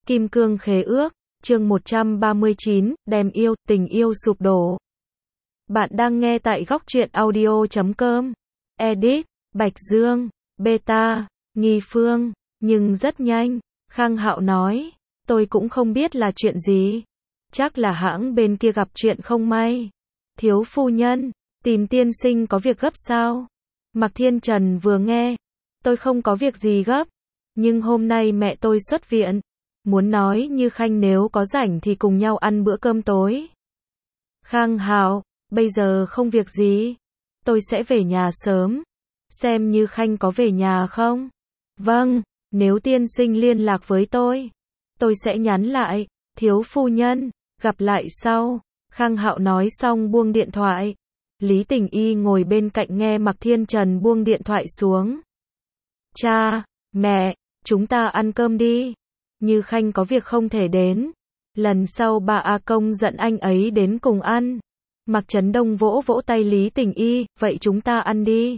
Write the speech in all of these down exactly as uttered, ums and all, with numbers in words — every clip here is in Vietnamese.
Kim Cương Khế Ước, chương một trăm ba mươi chín, đem yêu, tình yêu sụp đổ. Bạn đang nghe tại góc truyện audio chấm com. Edit, Bạch Dương, Beta, Nghi Phương, nhưng rất nhanh, Khang Hạo nói, tôi cũng không biết là chuyện gì. Chắc là hãng bên kia gặp chuyện không may. Thiếu phu nhân, tìm tiên sinh có việc gấp sao? Mạc Thiên Trần vừa nghe, tôi không có việc gì gấp, nhưng hôm nay mẹ tôi xuất viện. Muốn nói Như Khanh nếu có rảnh thì cùng nhau ăn bữa cơm tối. Khang Hạo, bây giờ không việc gì. Tôi sẽ về nhà sớm. Xem Như Khanh có về nhà không? Vâng, nếu tiên sinh liên lạc với tôi, tôi sẽ nhắn lại. Thiếu phu nhân, gặp lại sau. Khang Hạo nói xong buông điện thoại. Lý Tình Y ngồi bên cạnh nghe Mạc Thiên Trần buông điện thoại xuống. Cha, mẹ, chúng ta ăn cơm đi. Như Khanh có việc không thể đến. Lần sau bà A Công giận anh ấy đến cùng ăn. Mạc Trấn Đông vỗ vỗ tay Lý Tình Y, vậy chúng ta ăn đi.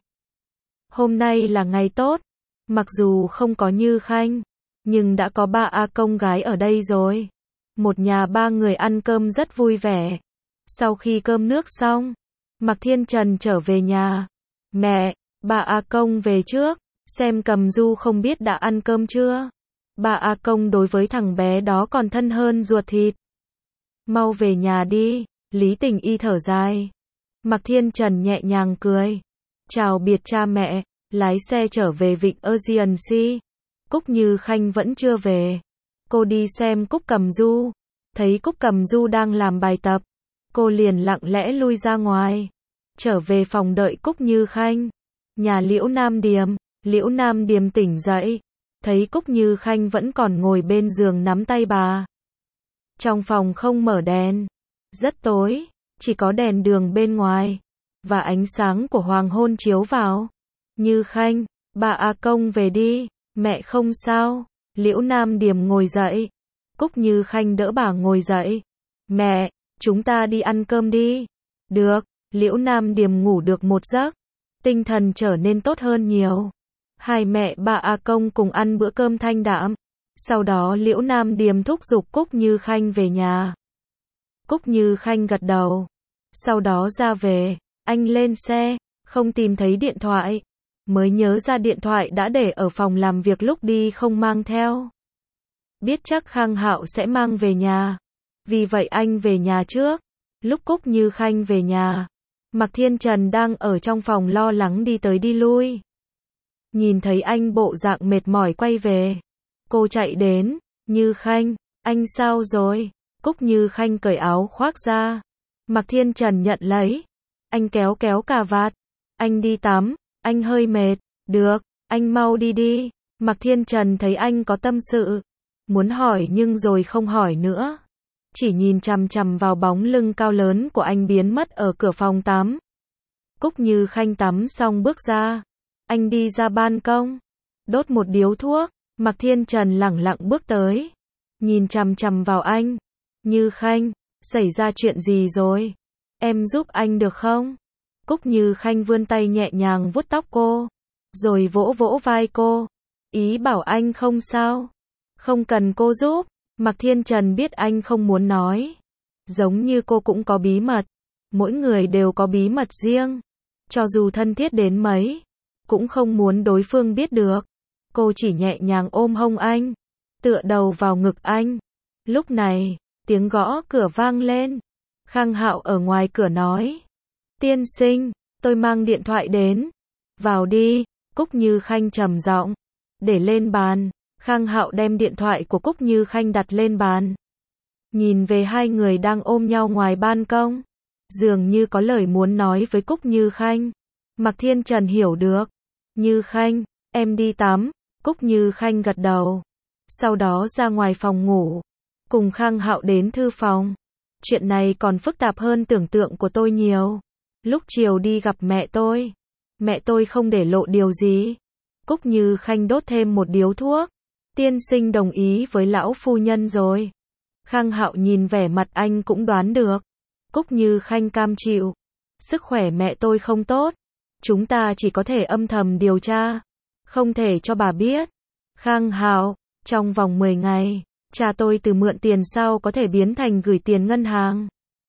Hôm nay là ngày tốt. Mặc dù không có Như Khanh, nhưng đã có ba A Công gái ở đây rồi. Một nhà ba người ăn cơm rất vui vẻ. Sau khi cơm nước xong, Mạc Thiên Trần trở về nhà. Mẹ, bà A Công về trước, xem Cầm Du không biết đã ăn cơm chưa. Bà A Công đối với thằng bé đó còn thân hơn ruột thịt. Mau về nhà đi, Lý Tình Y thở dài. Mạc Thiên Trần nhẹ nhàng cười. Chào biệt cha mẹ, lái xe trở về vịnh Ocean Sea. Cúc Như Khanh vẫn chưa về. Cô đi xem Cúc Cầm Du. Thấy Cúc Cầm Du đang làm bài tập. Cô liền lặng lẽ lui ra ngoài. Trở về phòng đợi Cúc Như Khanh. Nhà Liễu Nam Điềm. Liễu Nam Điềm tỉnh dậy. Thấy Cúc Như Khanh vẫn còn ngồi bên giường nắm tay bà. Trong phòng không mở đèn. Rất tối. Chỉ có đèn đường bên ngoài. Và ánh sáng của hoàng hôn chiếu vào. Như Khanh, bà A Công về đi. Mẹ không sao. Liễu Nam Điềm ngồi dậy. Cúc Như Khanh đỡ bà ngồi dậy. Mẹ, chúng ta đi ăn cơm đi. Được. Liễu Nam Điềm ngủ được một giấc. Tinh thần trở nên tốt hơn nhiều. Hai mẹ bà A Công cùng ăn bữa cơm thanh đạm. Sau đó Liễu Nam Điềm thúc giục Cúc Như Khanh về nhà. Cúc Như Khanh gật đầu. Sau đó ra về. Anh lên xe. Không tìm thấy điện thoại. Mới nhớ ra điện thoại đã để ở phòng làm việc lúc đi không mang theo. Biết chắc Khang Hạo sẽ mang về nhà. Vì vậy anh về nhà trước. Lúc Cúc Như Khanh về nhà, Mạc Thiên Trần đang ở trong phòng lo lắng đi tới đi lui. Nhìn thấy anh bộ dạng mệt mỏi quay về. Cô chạy đến. Như Khanh, anh sao rồi? Cúc Như Khanh cởi áo khoác ra. Mạc Thiên Trần nhận lấy. Anh kéo kéo cà vạt. Anh đi tắm. Anh hơi mệt. Được, anh mau đi đi. Mạc Thiên Trần thấy anh có tâm sự. Muốn hỏi nhưng rồi không hỏi nữa. Chỉ nhìn chằm chằm vào bóng lưng cao lớn của anh biến mất ở cửa phòng tắm. Cúc Như Khanh tắm xong bước ra. Anh đi ra ban công. Đốt một điếu thuốc. Mạc Thiên Trần lẳng lặng bước tới. Nhìn chằm chằm vào anh. Như Khanh, xảy ra chuyện gì rồi? Em giúp anh được không? Cúc Như Khanh vươn tay nhẹ nhàng vuốt tóc cô. Rồi vỗ vỗ vai cô. Ý bảo anh không sao. Không cần cô giúp. Mạc Thiên Trần biết anh không muốn nói. Giống như cô cũng có bí mật. Mỗi người đều có bí mật riêng. Cho dù thân thiết đến mấy, cũng không muốn đối phương biết được. Cô chỉ nhẹ nhàng ôm hông anh. Tựa đầu vào ngực anh. Lúc này, tiếng gõ cửa vang lên. Khang Hạo ở ngoài cửa nói. Tiên sinh, tôi mang điện thoại đến. Vào đi. Cúc Như Khanh trầm giọng. Để lên bàn. Khang Hạo đem điện thoại của Cúc Như Khanh đặt lên bàn. Nhìn về hai người đang ôm nhau ngoài ban công. Dường như có lời muốn nói với Cúc Như Khanh. Mạc Thiên Trần hiểu được. Như Khanh, em đi tắm. Cúc Như Khanh gật đầu. Sau đó ra ngoài phòng ngủ. Cùng Khang Hạo đến thư phòng. Chuyện này còn phức tạp hơn tưởng tượng của tôi nhiều. Lúc chiều đi gặp mẹ tôi. Mẹ tôi không để lộ điều gì. Cúc Như Khanh đốt thêm một điếu thuốc. Tiên sinh đồng ý với lão phu nhân rồi. Khang Hạo nhìn vẻ mặt anh cũng đoán được. Cúc Như Khanh cam chịu. Sức khỏe mẹ tôi không tốt. Chúng ta chỉ có thể âm thầm điều tra. Không thể cho bà biết. Khang Hạo, trong vòng mười ngày, Cha tôi từ mượn tiền sau có thể biến thành gửi tiền ngân hàng.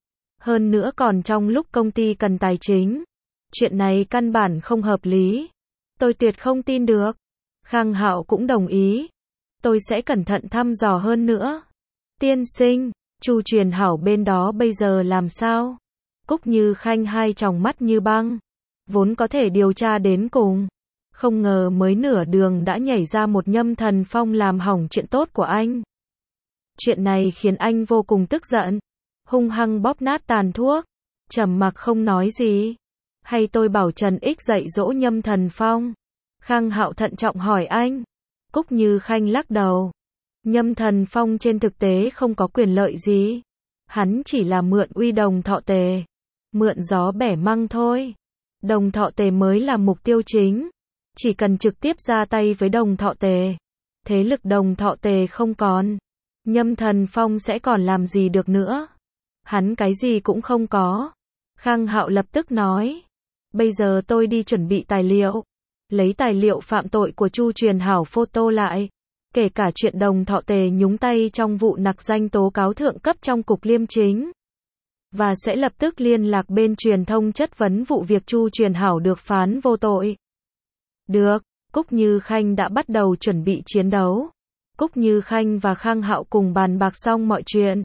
Hơn nữa còn trong lúc công ty cần tài chính. Chuyện này căn bản không hợp lý. Tôi tuyệt không tin được. Khang Hạo cũng đồng ý. Tôi sẽ cẩn thận thăm dò hơn nữa. Tiên sinh, Chu Truyền Hảo bên đó bây giờ làm sao? Cúc Như Khanh hai tròng mắt như băng. Vốn có thể điều tra đến cùng. Không ngờ mới nửa đường đã nhảy ra một Nhâm Thần Phong làm hỏng chuyện tốt của anh. Chuyện này khiến anh vô cùng tức giận. Hung hăng bóp nát tàn thuốc. Trầm mặc không nói gì. Hay tôi bảo Trần Ích dạy dỗ Nhâm Thần Phong? Khang Hạo thận trọng hỏi anh. Cúc Như Khanh lắc đầu. Nhâm Thần Phong trên thực tế không có quyền lợi gì. Hắn chỉ là mượn uy Đồng Thọ Tề. Mượn gió bẻ măng thôi. Đồng Thọ Tề mới là mục tiêu chính. Chỉ cần trực tiếp ra tay với Đồng Thọ Tề. Thế lực Đồng Thọ Tề không còn. Nhâm Thần Phong sẽ còn làm gì được nữa. Hắn cái gì cũng không có. Khang Hạo lập tức nói. Bây giờ tôi đi chuẩn bị tài liệu. Lấy tài liệu phạm tội của Chu Truyền Hảo photo lại. Kể cả chuyện Đồng Thọ Tề nhúng tay trong vụ nặc danh tố cáo thượng cấp trong cục liêm chính. Và sẽ lập tức liên lạc bên truyền thông chất vấn vụ việc Chu Truyền Hảo được phán vô tội. Được, Cúc Như Khanh đã bắt đầu chuẩn bị chiến đấu. Cúc Như Khanh và Khang Hạo cùng bàn bạc xong mọi chuyện.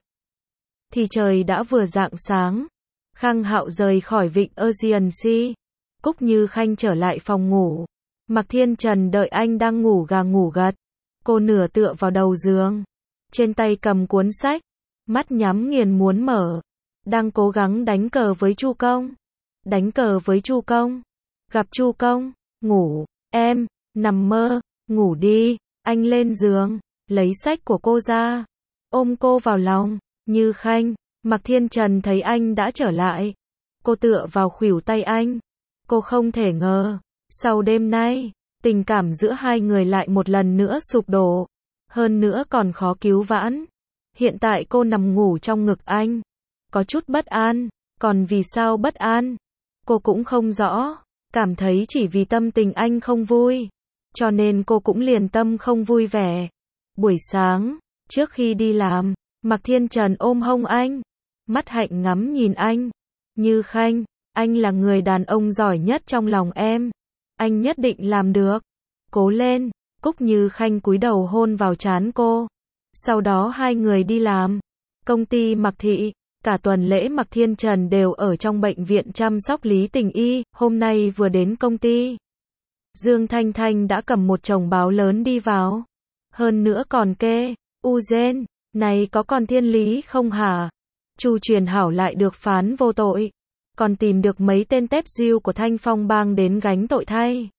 Thì trời đã vừa rạng sáng. Khang Hạo rời khỏi vịnh Ocean Sea. Cúc Như Khanh trở lại phòng ngủ. Mạc Thiên Trần đợi anh đang ngủ gà ngủ gật. Cô nửa tựa vào đầu giường. Trên tay cầm cuốn sách. Mắt nhắm nghiền muốn mở. Đang cố gắng đánh cờ với Chu Công. Đánh cờ với Chu Công. Gặp Chu Công. Ngủ. Em. Nằm mơ. Ngủ đi. Anh lên giường. Lấy sách của cô ra. Ôm cô vào lòng. Như Khanh. Mạc Thiên Trần thấy anh đã trở lại. Cô tựa vào khuỷu tay anh. Cô không thể ngờ. Sau đêm nay, tình cảm giữa hai người lại một lần nữa sụp đổ. Hơn nữa còn khó cứu vãn. Hiện tại cô nằm ngủ trong ngực anh. Có chút bất an. Còn vì sao bất an? Cô cũng không rõ. Cảm thấy chỉ vì tâm tình anh không vui. Cho nên cô cũng liền tâm không vui vẻ. Buổi sáng, trước khi đi làm, Mạc Thiên Trần ôm hông anh. Mắt hạnh ngắm nhìn anh. Như Khanh, anh là người đàn ông giỏi nhất trong lòng em. Anh nhất định làm được. Cố lên. Cúc Như Khanh cúi đầu hôn vào trán cô. Sau đó hai người đi làm. Công ty Mạc Thị. Cả tuần lễ Mạc Thiên Trần đều ở trong bệnh viện chăm sóc Lý Tình Y. Hôm nay vừa đến công ty. Dương Thanh Thanh đã cầm một chồng báo lớn đi vào. Hơn nữa còn kê. U Gen. Này có còn thiên lý không hả? Chu Truyền Hảo lại được phán vô tội. Còn tìm được mấy tên tép diêu của Thanh Phong bang đến gánh tội thay.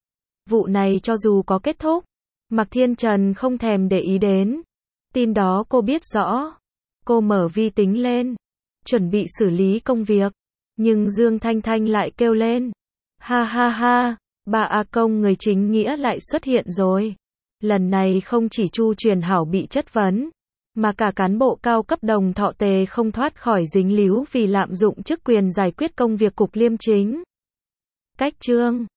Vụ này cho dù có kết thúc, Mạc Thiên Trần không thèm để ý đến. Tin đó cô biết rõ. Cô mở vi tính lên, chuẩn bị xử lý công việc. Nhưng Dương Thanh Thanh lại kêu lên. Ha ha ha, bà A Công người chính nghĩa lại xuất hiện rồi. Lần này không chỉ Chu Truyền Hảo bị chất vấn, mà cả cán bộ cao cấp Đồng Thọ Tề không thoát khỏi dính líu vì lạm dụng chức quyền giải quyết công việc cục liêm chính. Cách chương